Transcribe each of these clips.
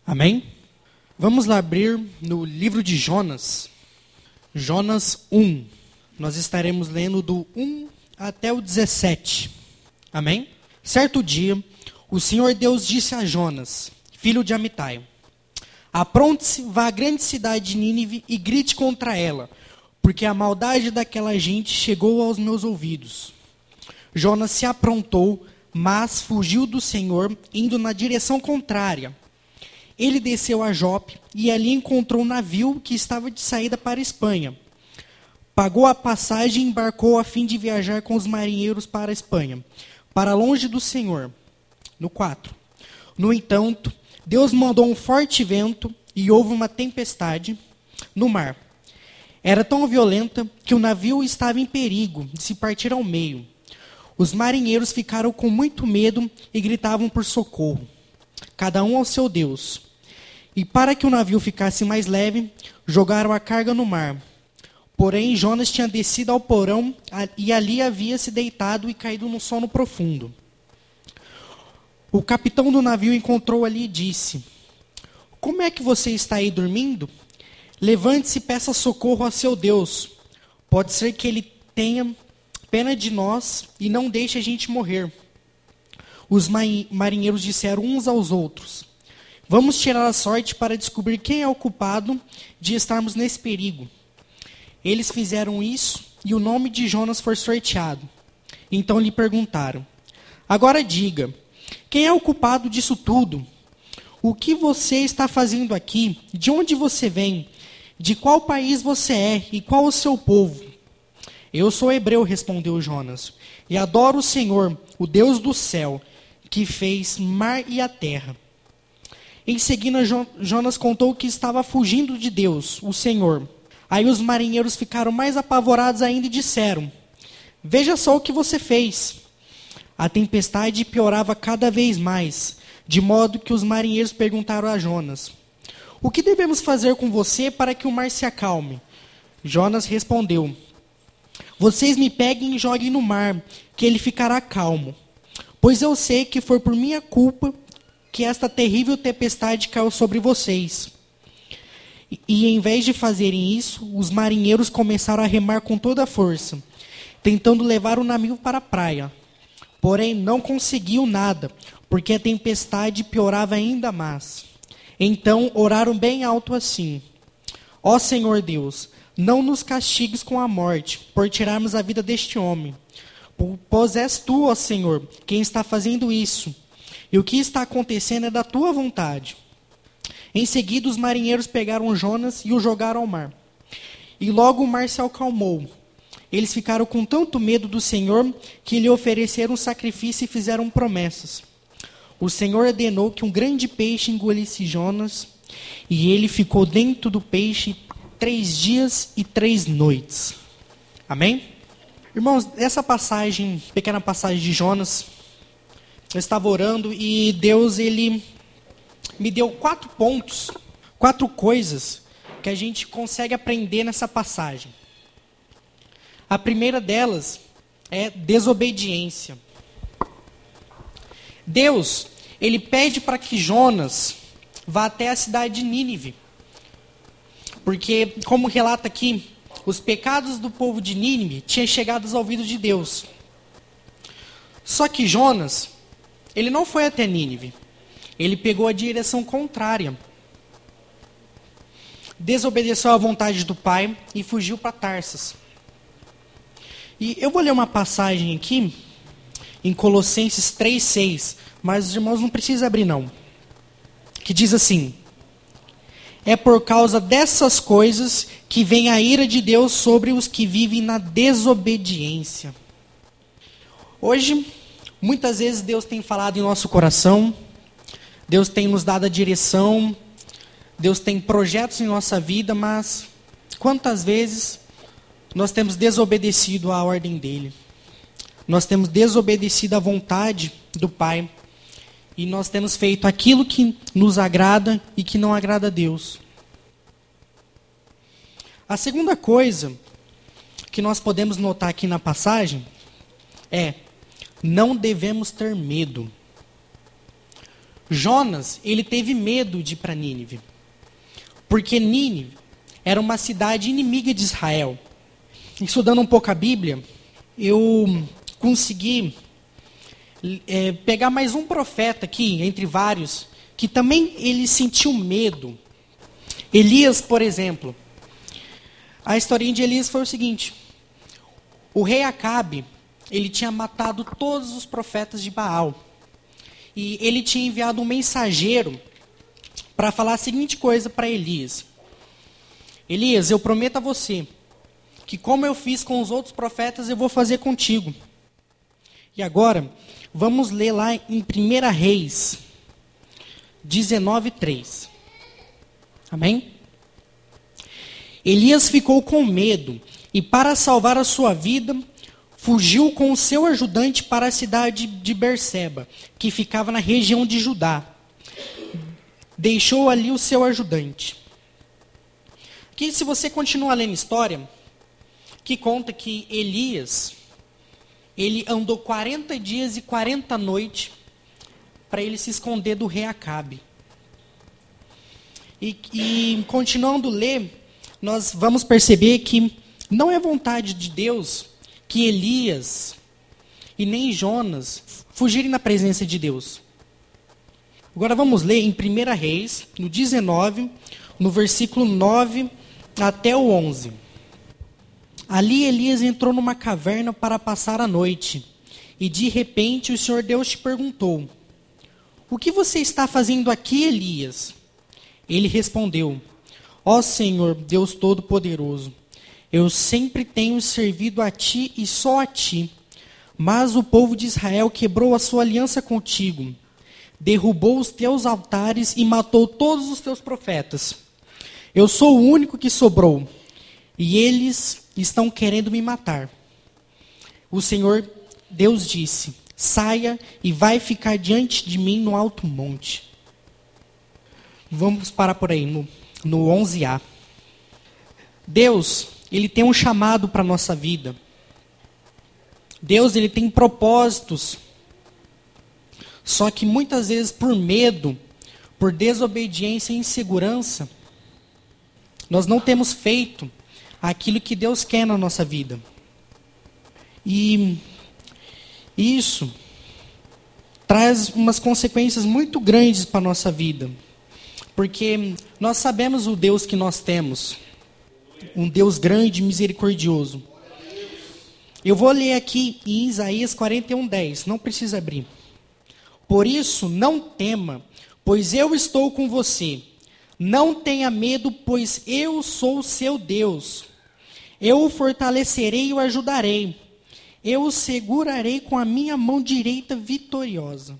Amém? Vamos lá abrir no livro de Jonas. Jonas 1. Nós estaremos lendo do 1 até o 17. Amém? Certo dia, o Senhor Deus disse a Jonas, filho de Amitai: apronte-se, vá à grande cidade de Nínive e grite contra ela, porque a maldade daquela gente chegou aos meus ouvidos. Jonas se aprontou, mas fugiu do Senhor, indo na direção contrária. Ele desceu a Jope e ali encontrou um navio que estava de saída para a Espanha. Pagou a passagem e embarcou a fim de viajar com os marinheiros para a Espanha, para longe do Senhor. No 4. No entanto, Deus mandou um forte vento e houve uma tempestade no mar. Era tão violenta que o navio estava em perigo de se partir ao meio. Os marinheiros ficaram com muito medo e gritavam por socorro, cada um ao seu Deus. E para que o navio ficasse mais leve, jogaram a carga no mar. Porém, Jonas tinha descido ao porão e ali havia se deitado e caído num sono profundo. O capitão do navio encontrou ali e disse: como é que você está aí dormindo? Levante-se e peça socorro a seu Deus. Pode ser que ele tenha pena de nós e não deixe a gente morrer. Os marinheiros disseram uns aos outros: vamos tirar a sorte para descobrir quem é o culpado de estarmos nesse perigo. Eles fizeram isso e o nome de Jonas foi sorteado. Então lhe perguntaram: agora diga, quem é o culpado disso tudo? O que você está fazendo aqui? De onde você vem? De qual país você é? E qual o seu povo? Eu sou hebreu, respondeu Jonas, e adoro o Senhor, o Deus do céu, que fez mar e a terra. Em seguida, Jonas contou que estava fugindo de Deus, o Senhor. Aí os marinheiros ficaram mais apavorados ainda e disseram: veja só o que você fez. A tempestade piorava cada vez mais, de modo que os marinheiros perguntaram a Jonas: o que devemos fazer com você para que o mar se acalme? Jonas respondeu: vocês me peguem e joguem no mar, que ele ficará calmo. Pois eu sei que foi por minha culpa que esta terrível tempestade caiu sobre vocês. E em vez de fazerem isso, os marinheiros começaram a remar com toda a força, tentando levar o navio para a praia. Porém, não conseguiam nada, porque a tempestade piorava ainda mais. Então, oraram bem alto assim: ó Senhor Deus, não nos castigues com a morte, por tirarmos a vida deste homem. Pois és tu, ó Senhor, quem está fazendo isso. E o que está acontecendo é da tua vontade. Em seguida, os marinheiros pegaram Jonas e o jogaram ao mar. E logo o mar se acalmou. Eles ficaram com tanto medo do Senhor que lhe ofereceram sacrifício e fizeram promessas. O Senhor ordenou que um grande peixe engolisse Jonas, e ele ficou dentro do peixe 3 dias e 3 noites. Amém? Irmãos, essa passagem, pequena passagem de Jonas, eu estava orando e Deus, ele me deu 4 pontos, 4 coisas que a gente consegue aprender nessa passagem. A primeira delas é desobediência. Deus, ele pede para que Jonas vá até a cidade de Nínive. Porque, como relata aqui, os pecados do povo de Nínive tinham chegado aos ouvidos de Deus. Só que Jonas, ele não foi até Nínive. Ele pegou a direção contrária. Desobedeceu à vontade do pai e fugiu para Tarsas. E eu vou ler uma passagem aqui, em Colossenses 3,6, mas os irmãos não precisam abrir não. Que diz assim: é por causa dessas coisas que vem a ira de Deus sobre os que vivem na desobediência. Hoje, muitas vezes Deus tem falado em nosso coração, Deus tem nos dado a direção, Deus tem projetos em nossa vida, mas quantas vezes nós temos desobedecido à ordem dele? Nós temos desobedecido à vontade do Pai. E nós temos feito aquilo que nos agrada e que não agrada a Deus. A segunda coisa que nós podemos notar aqui na passagem é: não devemos ter medo. Jonas, ele teve medo de ir para Nínive, porque Nínive era uma cidade inimiga de Israel. Estudando um pouco a Bíblia, eu consegui pegar mais um profeta aqui, entre vários, que também ele sentiu medo. Elias, por exemplo. A historinha de Elias foi o seguinte: o rei Acabe, ele tinha matado todos os profetas de Baal. E ele tinha enviado um mensageiro para falar a seguinte coisa para Elias: Elias, eu prometo a você que como eu fiz com os outros profetas, eu vou fazer contigo. E agora, vamos ler lá em 1 Reis 19:3. Amém? Elias ficou com medo e, para salvar a sua vida, fugiu com o seu ajudante para a cidade de Berseba, que ficava na região de Judá. Deixou ali o seu ajudante. Aqui, se você continuar lendo a história, que conta que Elias, ele andou 40 dias e 40 noites para ele se esconder do rei Acabe. E continuando a ler, nós vamos perceber que não é vontade de Deus que Elias e nem Jonas fugirem da presença de Deus. Agora vamos ler em 1 Reis, no 19, no versículo 9 até o 11. Ali Elias entrou numa caverna para passar a noite, e de repente o Senhor Deus te perguntou: o que você está fazendo aqui, Elias? Ele respondeu: ó Senhor, Deus Todo-Poderoso, eu sempre tenho servido a ti e só a ti. Mas o povo de Israel quebrou a sua aliança contigo, derrubou os teus altares e matou todos os teus profetas. Eu sou o único que sobrou, e eles estão querendo me matar. O Senhor Deus disse: saia e vai ficar diante de mim no alto monte. Vamos parar por aí, no 11a. Deus, ele tem um chamado para a nossa vida. Deus, ele tem propósitos. Só que muitas vezes por medo, por desobediência e insegurança, nós não temos feito aquilo que Deus quer na nossa vida. E isso traz umas consequências muito grandes para a nossa vida. Porque nós sabemos o Deus que nós temos. Um Deus grande e misericordioso. Eu vou ler aqui em Isaías 41:10. Não precisa abrir. Por isso, não tema, pois eu estou com você. Não tenha medo, pois eu sou o seu Deus. Eu o fortalecerei e o ajudarei. Eu o segurarei com a minha mão direita vitoriosa.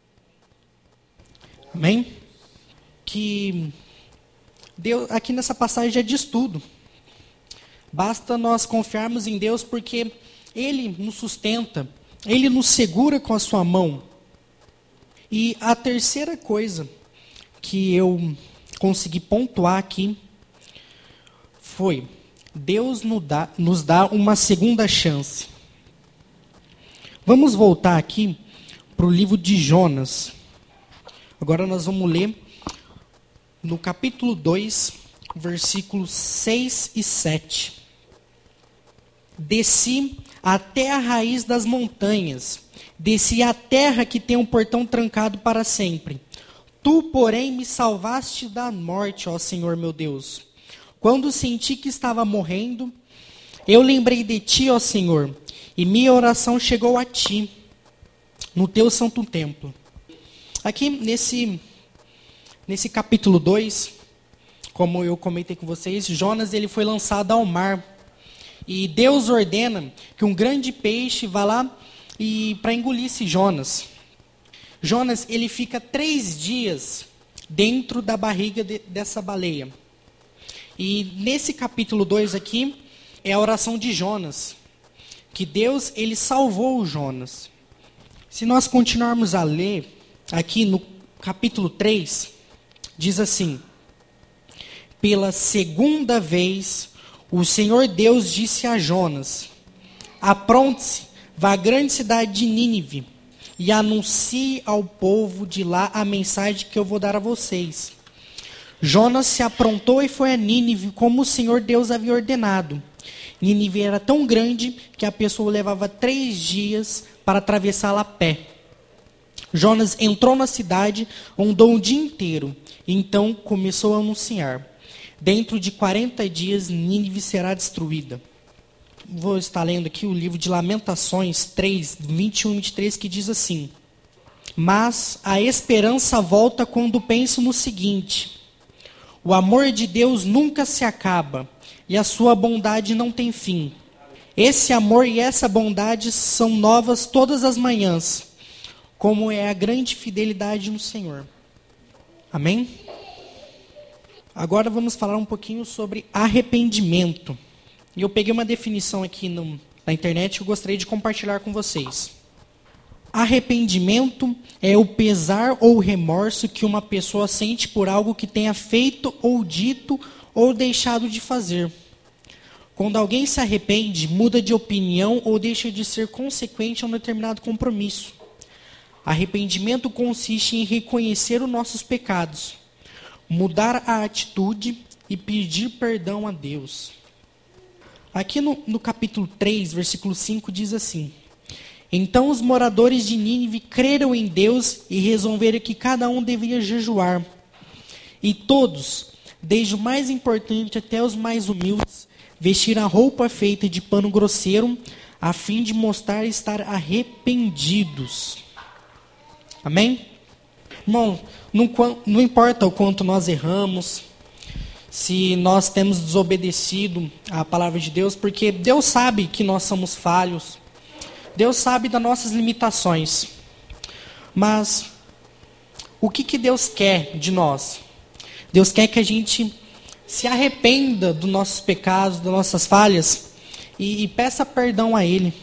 Amém? Que Deus, aqui nessa passagem já diz tudo. Basta nós confiarmos em Deus, porque Ele nos sustenta, Ele nos segura com a sua mão. E a terceira coisa que eu consegui pontuar aqui foi: Deus nos dá uma segunda chance. Vamos voltar aqui para o livro de Jonas. Agora nós vamos ler no capítulo 2, versículos 6 e 7. Desci até a raiz das montanhas, desci à terra que tem um portão trancado para sempre. Tu, porém, me salvaste da morte, ó Senhor meu Deus. Quando senti que estava morrendo, eu lembrei de ti, ó Senhor, e minha oração chegou a ti, no teu santo templo. Aqui nesse capítulo 2, como eu comentei com vocês, Jonas ele foi lançado ao mar. E Deus ordena que um grande peixe vá lá para engolir esse Jonas. Jonas ele fica 3 dias dentro da barriga dessa baleia. E nesse capítulo 2 aqui é a oração de Jonas, que Deus ele salvou o Jonas. Se nós continuarmos a ler aqui no capítulo 3, diz assim: pela segunda vez, o Senhor Deus disse a Jonas: apronte-se, vá à grande cidade de Nínive, e anuncie ao povo de lá a mensagem que eu vou dar a vocês. Jonas se aprontou e foi a Nínive, como o Senhor Deus havia ordenado. Nínive era tão grande que a pessoa levava 3 dias para atravessá-la a pé. Jonas entrou na cidade, andou o dia inteiro, e então começou a anunciar: dentro de 40 dias Nínive será destruída. Vou estar lendo aqui o livro de Lamentações 3, 21 e 23, que diz assim: mas a esperança volta quando penso no seguinte: o amor de Deus nunca se acaba, e a sua bondade não tem fim. Esse amor e essa bondade são novas todas as manhãs, como é a grande fidelidade no Senhor. Amém? Agora vamos falar um pouquinho sobre arrependimento. E eu peguei uma definição aqui na internet que eu gostaria de compartilhar com vocês. Arrependimento é o pesar ou remorso que uma pessoa sente por algo que tenha feito ou dito ou deixado de fazer. Quando alguém se arrepende, muda de opinião ou deixa de ser consequente a um determinado compromisso. Arrependimento consiste em reconhecer os nossos pecados, mudar a atitude e pedir perdão a Deus. Aqui no capítulo 3, versículo 5, diz assim: então os moradores de Nínive creram em Deus e resolveram que cada um deveria jejuar. E todos, desde o mais importante até os mais humildes, vestiram a roupa feita de pano grosseiro, a fim de mostrar estar arrependidos. Amém? Irmão, não importa o quanto nós erramos, se nós temos desobedecido à palavra de Deus, porque Deus sabe que nós somos falhos, Deus sabe das nossas limitações. Mas o que Deus quer de nós? Deus quer que a gente se arrependa dos nossos pecados, das nossas falhas e peça perdão a Ele.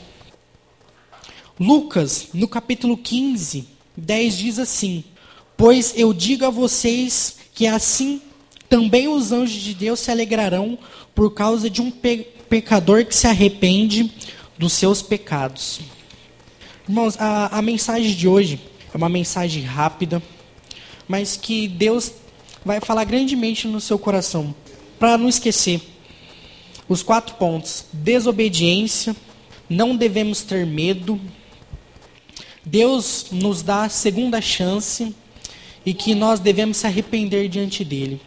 Lucas, no capítulo 15, 10 diz assim: pois eu digo a vocês que assim também os anjos de Deus se alegrarão por causa de um pecador que se arrepende dos seus pecados. Irmãos, a mensagem de hoje é uma mensagem rápida, mas que Deus vai falar grandemente no seu coração. Para não esquecer, os 4 pontos: desobediência, não devemos ter medo, Deus nos dá a segunda chance e que nós devemos se arrepender diante dele.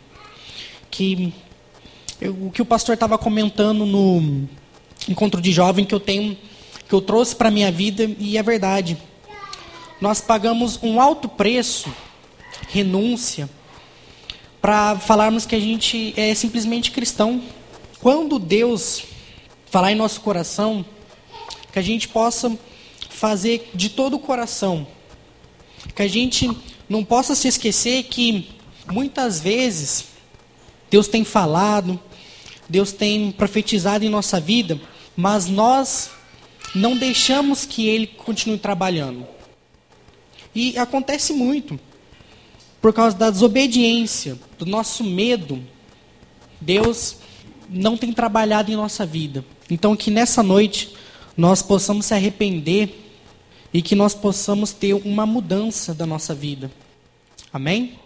O que o pastor estava comentando no encontro de jovem que eu trouxe para a minha vida, e é verdade. Nós pagamos um alto preço, renúncia, para falarmos que a gente é simplesmente cristão. Quando Deus falar em nosso coração, que a gente possa fazer de todo o coração, que a gente não possa se esquecer que muitas vezes Deus tem falado, Deus tem profetizado em nossa vida, mas nós não deixamos que Ele continue trabalhando. E acontece muito, por causa da desobediência, do nosso medo, Deus não tem trabalhado em nossa vida. Então que nessa noite nós possamos se arrepender e que nós possamos ter uma mudança da nossa vida. Amém?